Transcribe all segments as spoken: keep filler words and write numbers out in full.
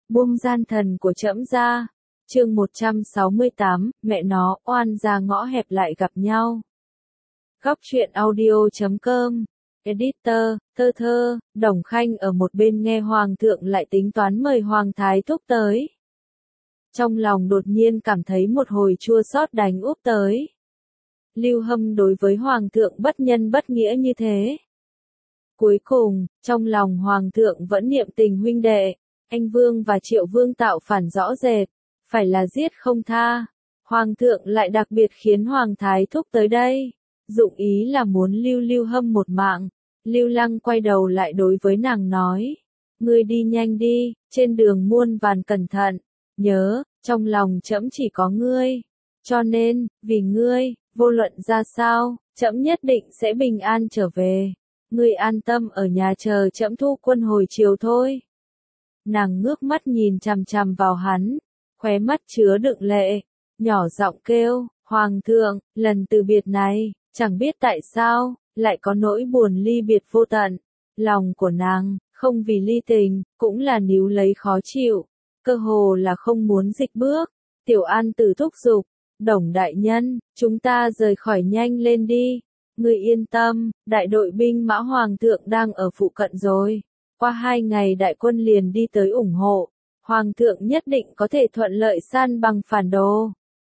Buông gian thần của trẫm ra. Chương một trăm sáu mươi tám, mẹ nó, oan ra ngõ hẹp lại gặp nhau. Góc truyện audio chấm com. Editor, thơ thơ, Đồng Khanh ở một bên nghe Hoàng thượng lại tính toán mời Hoàng Thái Thúc tới. Trong lòng đột nhiên cảm thấy một hồi chua xót đánh úp tới. Lưu Hâm đối với Hoàng thượng bất nhân bất nghĩa như thế. Cuối cùng, trong lòng Hoàng thượng vẫn niệm tình huynh đệ, anh Vương và Triệu Vương tạo phản rõ rệt, phải là giết không tha. Hoàng thượng lại đặc biệt khiến Hoàng Thái Thúc tới đây, dụng ý là muốn lưu Lưu Hâm một mạng. Lưu Lăng quay đầu lại đối với nàng nói, ngươi đi nhanh đi, trên đường muôn vàn cẩn thận, nhớ, trong lòng trẫm chỉ có ngươi, cho nên, vì ngươi, vô luận ra sao, trẫm nhất định sẽ bình an trở về, ngươi an tâm ở nhà chờ trẫm thu quân hồi chiều thôi. Nàng ngước mắt nhìn chằm chằm vào hắn, khóe mắt chứa đựng lệ, nhỏ giọng kêu, Hoàng thượng, lần từ biệt này, chẳng biết tại sao, lại có nỗi buồn ly biệt vô tận. Lòng của nàng, không vì ly tình, cũng là níu lấy khó chịu, cơ hồ là không muốn dịch bước. Tiểu An Tử thúc giục, Đồng đại nhân, chúng ta rời khỏi nhanh lên đi. Ngươi yên tâm, đại đội binh mã Hoàng thượng đang ở phụ cận rồi. Qua hai ngày đại quân liền đi tới ủng hộ, Hoàng thượng nhất định có thể thuận lợi san bằng phản đồ.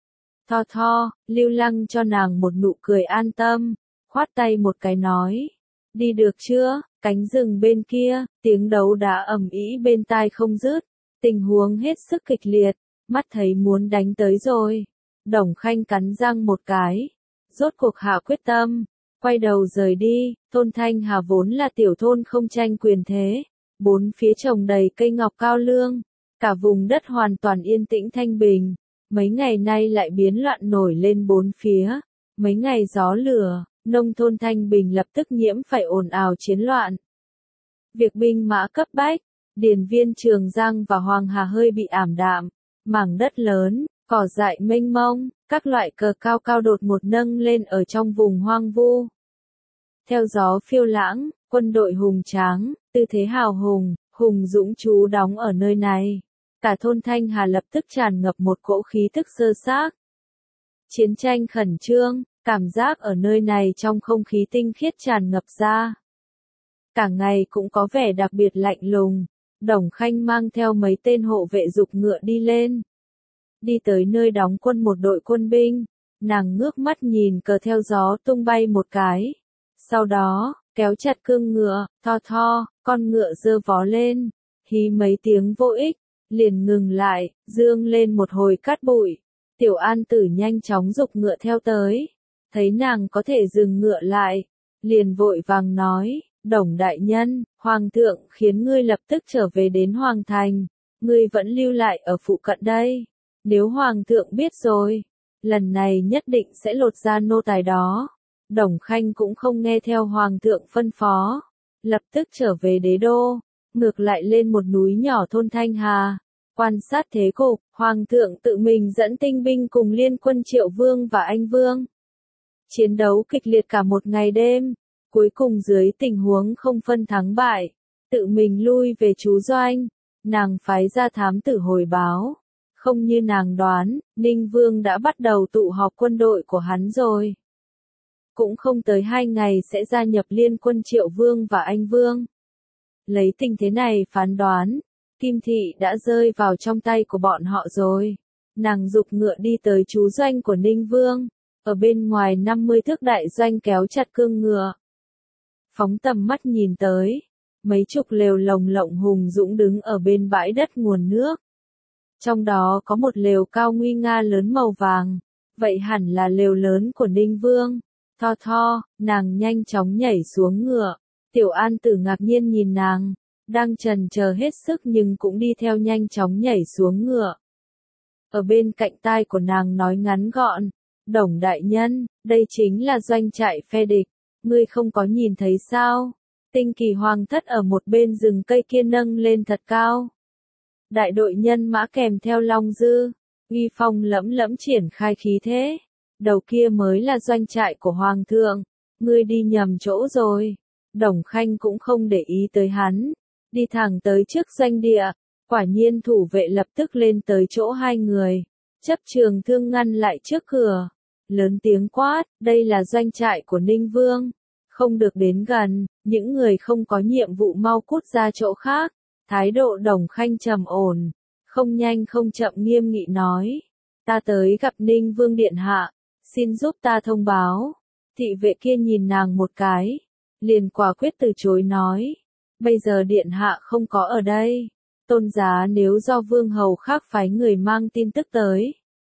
Tho tho, Lưu Lăng cho nàng một nụ cười an tâm, khoát tay một cái nói, đi được chưa? Cánh rừng bên kia, tiếng đấu đá ầm ĩ bên tai không dứt, tình huống hết sức kịch liệt, mắt thấy muốn đánh tới rồi. Đồng Khanh cắn răng một cái, rốt cuộc hạ quyết tâm, quay đầu rời đi. Thôn Thanh Hà vốn là tiểu thôn không tranh quyền thế, bốn phía trồng đầy cây ngọc cao lương, cả vùng đất hoàn toàn yên tĩnh thanh bình. Mấy ngày nay lại biến loạn nổi lên bốn phía, mấy ngày gió lửa, nông thôn thanh bình lập tức nhiễm phải ồn ào chiến loạn. Việc binh mã cấp bách, điền viên Trường Giang và Hoàng Hà hơi bị ảm đạm, mảng đất lớn, cỏ dại mênh mông, các loại cờ cao cao đột ngột nâng lên ở trong vùng hoang vu. Theo gió phiêu lãng, quân đội hùng tráng, tư thế hào hùng, hùng dũng trú đóng ở nơi này. Cả thôn Thanh Hà lập tức tràn ngập một cỗ khí tức sơ xác. Chiến tranh khẩn trương, cảm giác ở nơi này trong không khí tinh khiết tràn ngập ra. Cả ngày cũng có vẻ đặc biệt lạnh lùng. Đồng Khanh mang theo mấy tên hộ vệ giục ngựa đi lên. Đi tới nơi đóng quân một đội quân binh, nàng ngước mắt nhìn cờ theo gió tung bay một cái. Sau đó, kéo chặt cương ngựa, tho tho, con ngựa giơ vó lên, hí mấy tiếng vô ích, liền ngừng lại, dương lên một hồi cát bụi. Tiểu An Tử nhanh chóng giục ngựa theo tới, thấy nàng có thể dừng ngựa lại, liền vội vàng nói, Đồng đại nhân, Hoàng thượng khiến ngươi lập tức trở về đến Hoàng thành, ngươi vẫn lưu lại ở phụ cận đây. Nếu Hoàng thượng biết rồi, lần này nhất định sẽ lột ra nô tài đó. Đồng Khanh cũng không nghe theo Hoàng thượng phân phó, lập tức trở về đế đô, ngược lại lên một núi nhỏ thôn Thanh Hà, quan sát thế cục. Hoàng thượng tự mình dẫn tinh binh cùng liên quân Triệu Vương và Anh Vương. Chiến đấu kịch liệt cả một ngày đêm, cuối cùng dưới tình huống không phân thắng bại, tự mình lui về trú doanh, nàng phái ra thám tử hồi báo. Không như nàng đoán, Ninh Vương đã bắt đầu tụ họp quân đội của hắn rồi. Cũng không tới hai ngày sẽ gia nhập liên quân Triệu Vương và Anh Vương. Lấy tình thế này phán đoán, Kim Thị đã rơi vào trong tay của bọn họ rồi. Nàng giục ngựa đi tới trú doanh của Ninh Vương, ở bên ngoài năm mươi thước đại doanh kéo chặt cương ngựa. Phóng tầm mắt nhìn tới, mấy chục lều lồng lộng hùng dũng đứng ở bên bãi đất nguồn nước. Trong đó có một lều cao nguy nga lớn màu vàng, vậy hẳn là lều lớn của Ninh Vương. Tho tho, nàng nhanh chóng nhảy xuống ngựa, Tiểu An Tử ngạc nhiên nhìn nàng, đang trần chờ hết sức nhưng cũng đi theo nhanh chóng nhảy xuống ngựa. Ở bên cạnh tai của nàng nói ngắn gọn, Đồng đại nhân, đây chính là doanh trại phe địch, ngươi không có nhìn thấy sao? Tinh kỳ hoàng thất ở một bên rừng cây kia nâng lên thật cao. Đại đội nhân mã kèm theo Long Dư, uy phong lẫm lẫm triển khai khí thế. Đầu kia mới là doanh trại của Hoàng thượng, ngươi đi nhầm chỗ rồi. Đồng Khanh cũng không để ý tới hắn, đi thẳng tới trước doanh địa, Quả nhiên thủ vệ lập tức lên tới chỗ hai người, chấp trường thương ngăn lại trước cửa, lớn tiếng quát, đây là doanh trại của Ninh Vương, không được đến gần, những người không có nhiệm vụ mau cút ra chỗ khác. Thái độ Đồng Khanh trầm ổn, không nhanh không chậm nghiêm nghị nói, ta tới gặp Ninh Vương điện hạ, xin giúp ta thông báo. Thị vệ kia nhìn nàng một cái, liền quả quyết từ chối nói, bây giờ điện hạ không có ở đây, tôn giá nếu do vương hầu khác phái người mang tin tức tới.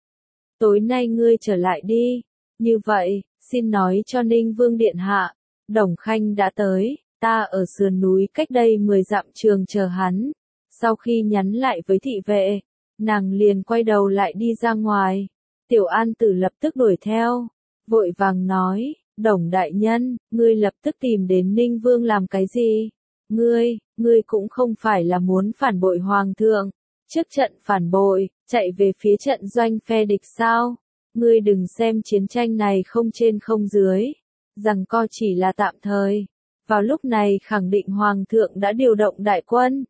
Tối nay ngươi trở lại đi, như vậy, xin nói cho Ninh Vương điện hạ, Đồng Khanh đã tới, ta ở sườn núi cách đây mười dặm trường chờ hắn. Sau khi nhắn lại với thị vệ, nàng liền quay đầu lại đi ra ngoài, Tiểu An Tử lập tức đuổi theo, vội vàng nói, Đồng đại nhân, ngươi lập tức tìm đến Ninh Vương làm cái gì? Ngươi, ngươi cũng không phải là muốn phản bội hoàng thượng, trước trận phản bội, chạy về phía trận doanh phe địch sao? Ngươi đừng xem chiến tranh này không trên không dưới, rằng co chỉ là tạm thời. Vào lúc này khẳng định hoàng thượng đã điều động đại quân.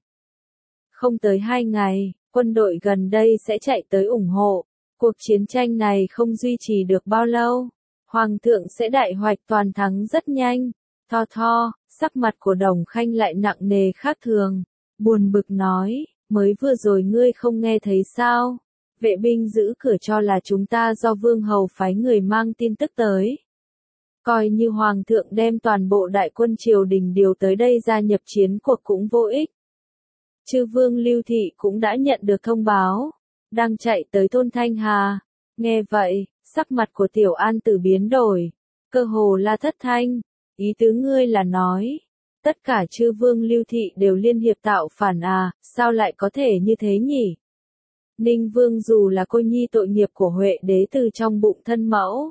Không tới hai ngày, quân đội gần đây sẽ chạy tới ủng hộ. Cuộc chiến tranh này không duy trì được bao lâu. Hoàng thượng sẽ đại hoạch toàn thắng rất nhanh. Tho tho, sắc mặt của Đồng Khanh lại nặng nề khác thường. Buồn bực nói, mới vừa rồi ngươi không nghe thấy sao? Vệ binh giữ cửa cho là chúng ta do vương hầu phái người mang tin tức tới. Coi như hoàng thượng đem toàn bộ đại quân triều đình điều tới đây gia nhập chiến cuộc cũng vô ích. Chư vương Lưu Thị cũng đã nhận được thông báo, đang chạy tới thôn Thanh Hà. Nghe vậy, sắc mặt của Tiểu An Tử biến đổi, cơ hồ là thất thanh. Ý tứ ngươi là nói, tất cả chư vương Lưu Thị đều liên hiệp tạo phản à, sao lại có thể như thế nhỉ? Ninh Vương dù là cô nhi tội nghiệp của Huệ đế từ trong bụng thân mẫu,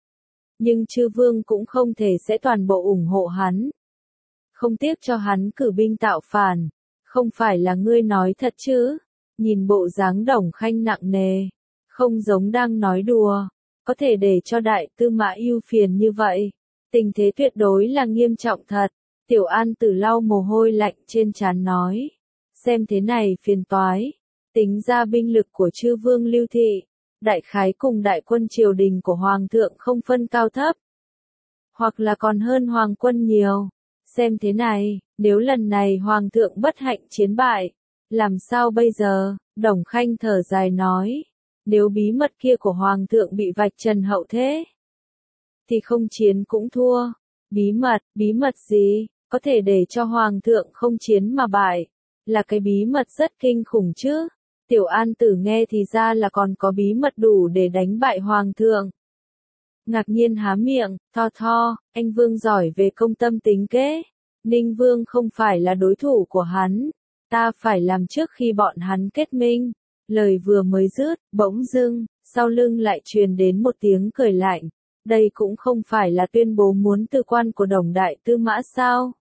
nhưng chư vương cũng không thể sẽ toàn bộ ủng hộ hắn. Không tiếc cho hắn cử binh tạo phản, không phải là ngươi nói thật chứ? Nhìn bộ dáng Đồng Khanh nặng nề, không giống đang nói đùa, có thể để cho đại tư mã ưu phiền như vậy. Tình thế tuyệt đối là nghiêm trọng thật. Tiểu An Tử lau mồ hôi lạnh trên trán nói, xem thế này phiền toái. Tính ra binh lực của chư vương Lưu Thị, đại khái cùng đại quân triều đình của hoàng thượng không phân cao thấp, hoặc là còn hơn hoàng quân nhiều. Xem thế này, nếu lần này hoàng thượng bất hạnh chiến bại, làm sao bây giờ? Đồng Khanh thở dài nói, nếu bí mật kia của hoàng thượng bị vạch trần hậu thế, thì không chiến cũng thua. Bí mật, bí mật gì, có thể để cho hoàng thượng không chiến mà bại, là cái bí mật rất kinh khủng chứ. Tiểu An Tử nghe thì ra là còn có bí mật đủ để đánh bại hoàng thượng. Ngạc nhiên há miệng, tho tho, anh Vương giỏi về công tâm tính kế. Ninh Vương không phải là đối thủ của hắn, ta phải làm trước khi bọn hắn kết minh. Lời vừa mới dứt, bỗng dưng, sau lưng lại truyền đến một tiếng cười lạnh. Đây cũng không phải là tuyên bố muốn từ quan của Đồng đại tư mã sao?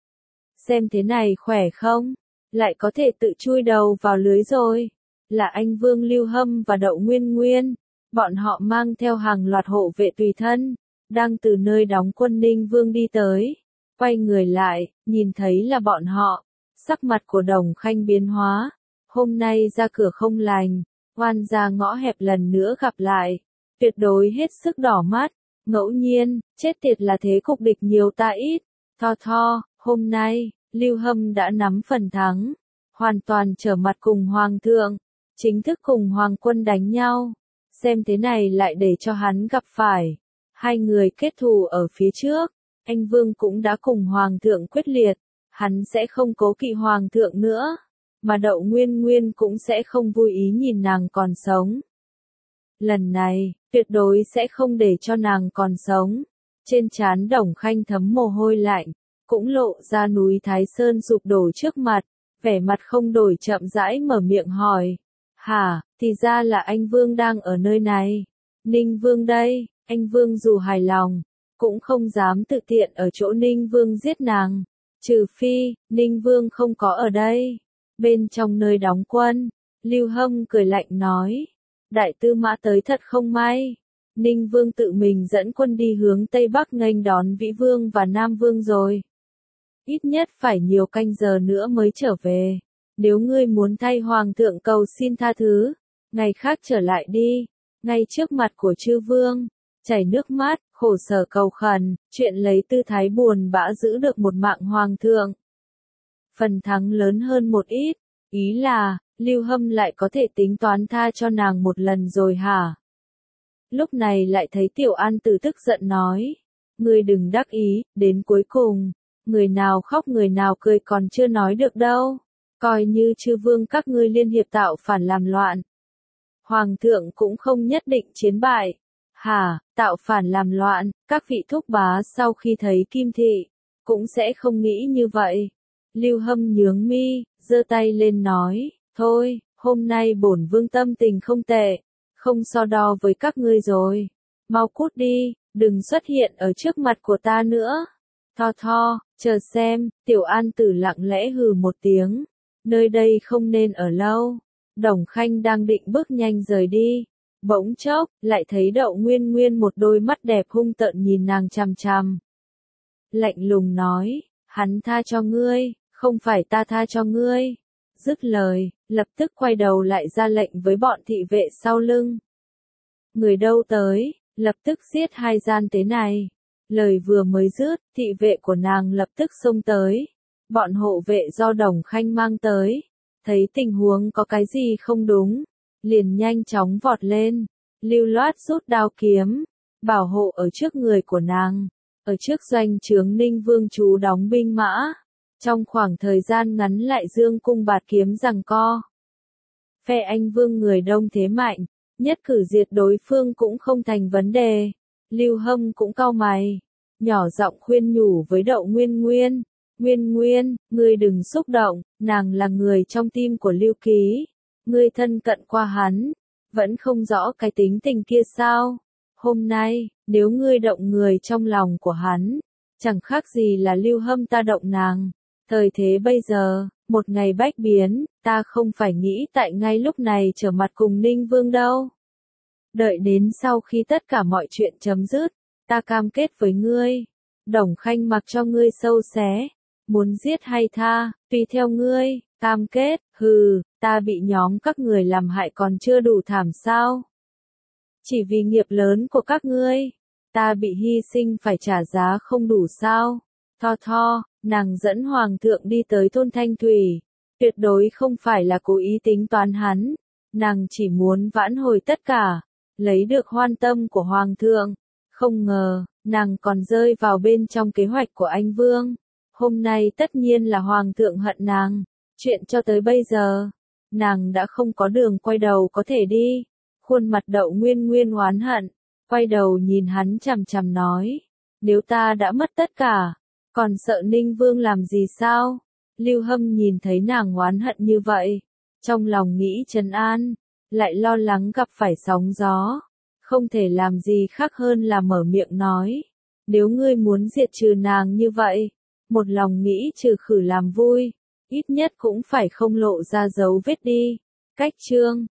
Xem thế này khỏe không? Lại có thể tự chui đầu vào lưới rồi. Là anh Vương Lưu Hâm và Đậu Nguyên Nguyên. Bọn họ mang theo hàng loạt hộ vệ tùy thân, đang từ nơi đóng quân Ninh Vương đi tới. Quay người lại, nhìn thấy là bọn họ. Sắc mặt của Đồng Khanh biến hóa. Hôm nay ra cửa không lành, oan ra ngõ hẹp lần nữa gặp lại. Tuyệt đối hết sức đỏ mắt. Ngẫu nhiên, chết tiệt là thế cục địch nhiều ta ít. Tho tho, hôm nay, Lưu Hâm đã nắm phần thắng. Hoàn toàn trở mặt cùng Hoàng thượng. Chính thức cùng Hoàng quân đánh nhau. Xem thế này lại để cho hắn gặp phải. Hai người kết thù ở phía trước. Anh Vương cũng đã cùng Hoàng thượng quyết liệt. Hắn sẽ không cố kỵ Hoàng thượng nữa. Mà Đậu Nguyên Nguyên cũng sẽ không vui ý nhìn nàng còn sống. Lần này, tuyệt đối sẽ không để cho nàng còn sống. Trên trán Đồng Khanh thấm mồ hôi lạnh, cũng lộ ra núi Thái Sơn sụp đổ trước mặt, vẻ mặt không đổi chậm rãi mở miệng hỏi. Hả, thì ra là anh Vương đang ở nơi này. Ninh Vương đây, anh Vương dù hài lòng, cũng không dám tự tiện ở chỗ Ninh Vương giết nàng. Trừ phi, Ninh Vương không có ở đây. Bên trong nơi đóng quân, Lưu Hâm cười lạnh nói. Đại tư mã tới thật không may. Ninh Vương tự mình dẫn quân đi hướng Tây Bắc nghênh đón Vĩ Vương và Nam Vương rồi. Ít nhất phải nhiều canh giờ nữa mới trở về. nếu ngươi muốn thay hoàng thượng cầu xin tha thứ, ngày khác trở lại đi, ngay trước mặt của chư vương, chảy nước mắt, khổ sở cầu khẩn, chuyện lấy tư thái buồn bã giữ được một mạng hoàng thượng. Phần thắng lớn hơn một ít, ý là, Lưu Hâm lại có thể tính toán tha cho nàng một lần rồi hả? Lúc này lại thấy Tiểu An Tử tức giận nói, ngươi đừng đắc ý, đến cuối cùng, người nào khóc người nào cười còn chưa nói được đâu, coi như chư vương các ngươi liên hiệp tạo phản làm loạn. Hoàng thượng cũng không nhất định chiến bại. Hả, tạo phản làm loạn, các vị thúc bá sau khi thấy Kim Thị, cũng sẽ không nghĩ như vậy. Lưu Hâm nhướng mi, giơ tay lên nói, thôi, hôm nay bổn vương tâm tình không tệ, không so đo với các ngươi rồi. Mau cút đi, đừng xuất hiện ở trước mặt của ta nữa. Tho tho, chờ xem, Tiểu An Tử lặng lẽ hừ một tiếng, nơi đây không nên ở lâu. Đồng Khanh đang định bước nhanh rời đi. Bỗng chốc, lại thấy Đậu Nguyên Nguyên một đôi mắt đẹp hung tợn nhìn nàng chằm chằm. Lạnh lùng nói, hắn tha cho ngươi, không phải ta tha cho ngươi. Dứt lời, lập tức quay đầu lại ra lệnh với bọn thị vệ sau lưng. Người đâu tới, lập tức giết hai gian tế này. Lời vừa mới dứt, thị vệ của nàng lập tức xông tới. Bọn hộ vệ do Đồng Khanh mang tới, thấy tình huống có cái gì không đúng, liền nhanh chóng vọt lên, lưu loát rút đao kiếm, bảo hộ ở trước người của nàng, ở trước doanh trướng Ninh Vương chú đóng binh mã, trong khoảng thời gian ngắn lại dương cung bạt kiếm giằng co. Phe Anh Vương người đông thế mạnh, nhất cử diệt đối phương cũng không thành vấn đề. Lưu Hâm cũng cau mày, nhỏ giọng khuyên nhủ với Đậu Nguyên Nguyên, Nguyên Nguyên, ngươi đừng xúc động, nàng là người trong tim của Lưu Ký. Ngươi thân cận qua hắn, vẫn không rõ cái tính tình kia sao? Hôm nay, nếu ngươi động người trong lòng của hắn, chẳng khác gì là Lưu Hâm ta động nàng. Thời thế bây giờ, một ngày bách biến, ta không phải nghĩ tại ngay lúc này trở mặt cùng Ninh Vương đâu. Đợi đến sau khi tất cả mọi chuyện chấm dứt, ta cam kết với ngươi. Đồng Khanh mặc cho ngươi sâu xé, muốn giết hay tha, tùy theo ngươi. Cam kết, hừ, ta bị nhóm các người làm hại còn chưa đủ thảm sao? Chỉ vì nghiệp lớn của các ngươi, ta bị hy sinh phải trả giá không đủ sao? Tho tho, nàng dẫn hoàng thượng đi tới thôn Thanh Thủy, tuyệt đối không phải là cố ý tính toán hắn, nàng chỉ muốn vãn hồi tất cả, lấy được hoan tâm của hoàng thượng. Không ngờ, nàng còn rơi vào bên trong kế hoạch của anh Vương. Hôm nay tất nhiên là hoàng thượng hận nàng. Chuyện cho tới bây giờ, nàng đã không có đường quay đầu có thể đi. Khuôn mặt Đậu Nguyên Nguyên oán hận, quay đầu nhìn hắn chằm chằm nói, nếu ta đã mất tất cả, còn sợ Ninh Vương làm gì sao? Lưu Hâm nhìn thấy nàng oán hận như vậy, trong lòng nghĩ trấn an, lại lo lắng gặp phải sóng gió, không thể làm gì khác hơn là mở miệng nói, nếu ngươi muốn diệt trừ nàng như vậy, một lòng nghĩ trừ khử làm vui, ít nhất cũng phải không lộ ra dấu vết đi. Cách chương